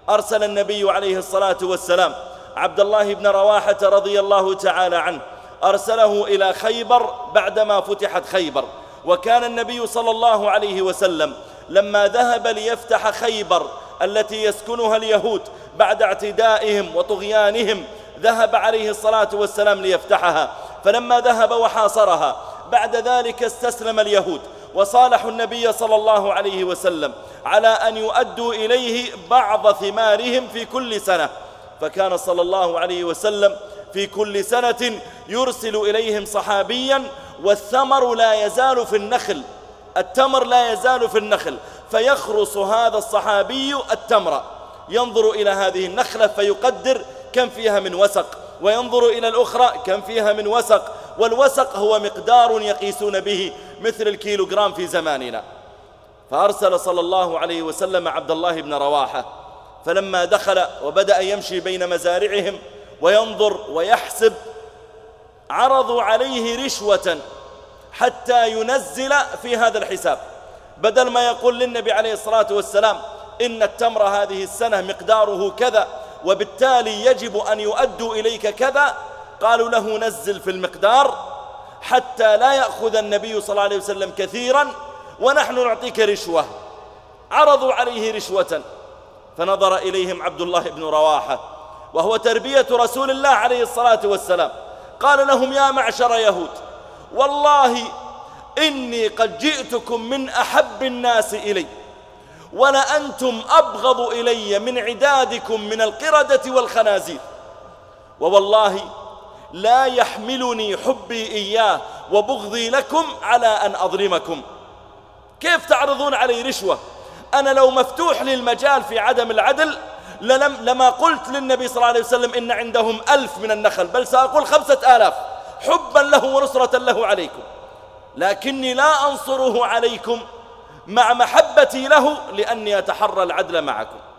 أرسل النبي عليه الصلاة والسلام عبد الله بن رواحة رضي الله تعالى عنه، أرسله إلى خيبر بعدما فتحت خيبر. وكان النبي صلى الله عليه وسلم لما ذهب ليفتح خيبر التي يسكنها اليهود بعد اعتدائهم وطغيانهم، ذهب عليه الصلاة والسلام ليفتحها. فلما ذهب وحاصرها بعد ذلك استسلم اليهود وصالحوا النبي صلى الله عليه وسلم على أن يؤدوا إليه بعض ثمارهم في كل سنة. فكان صلى الله عليه وسلم في كل سنة يرسل إليهم صحابيا، والثمر لا يزال في النخل، التمر لا يزال في النخل، فيخرص هذا الصحابي التمر، ينظر إلى هذه النخلة فيقدر كم فيها من وسق، وينظر إلى الأخرى كم فيها من وسق، والوسق هو مقدار يقيسون به مثل الكيلوغرام في زماننا. فأرسل صلى الله عليه وسلم عبد الله بن رواحة، فلما دخل وبدأ يمشي بين مزارعهم وينظر ويحسب، عرضوا عليه رشوة حتى ينزل في هذا الحساب، بدل ما يقول للنبي عليه الصلاة والسلام إن التمر هذه السنة مقداره كذا وبالتالي يجب أن يؤدوا إليك كذا، قالوا له نزل في المقدار حتى لا يأخذ النبي صلى الله عليه وسلم كثيرا ونحن نعطيك رشوة. عرضوا عليه رشوة، فنظر إليهم عبد الله بن رواحة وهو تربية رسول الله عليه الصلاة والسلام، قال لهم يا معشر يهود، والله إني قد جئتكم من أحب الناس إلي، ولأنتم أبغض إلي من عدادكم من القردة والخنازير، ووالله لا يحملني حبي إياه وبغضي لكم على أن أظلمكم. كيف تعرضون علي رشوة؟ أنا لو مفتوح لي المجال في عدم العدل لما قلت للنبي صلى الله عليه وسلم إن عندهم 1000 من النخل، بل سأقول 5000 حبا له ونصرة له عليكم، لكني لا أنصره عليكم مع محبتي له لأني أتحرى العدل معكم.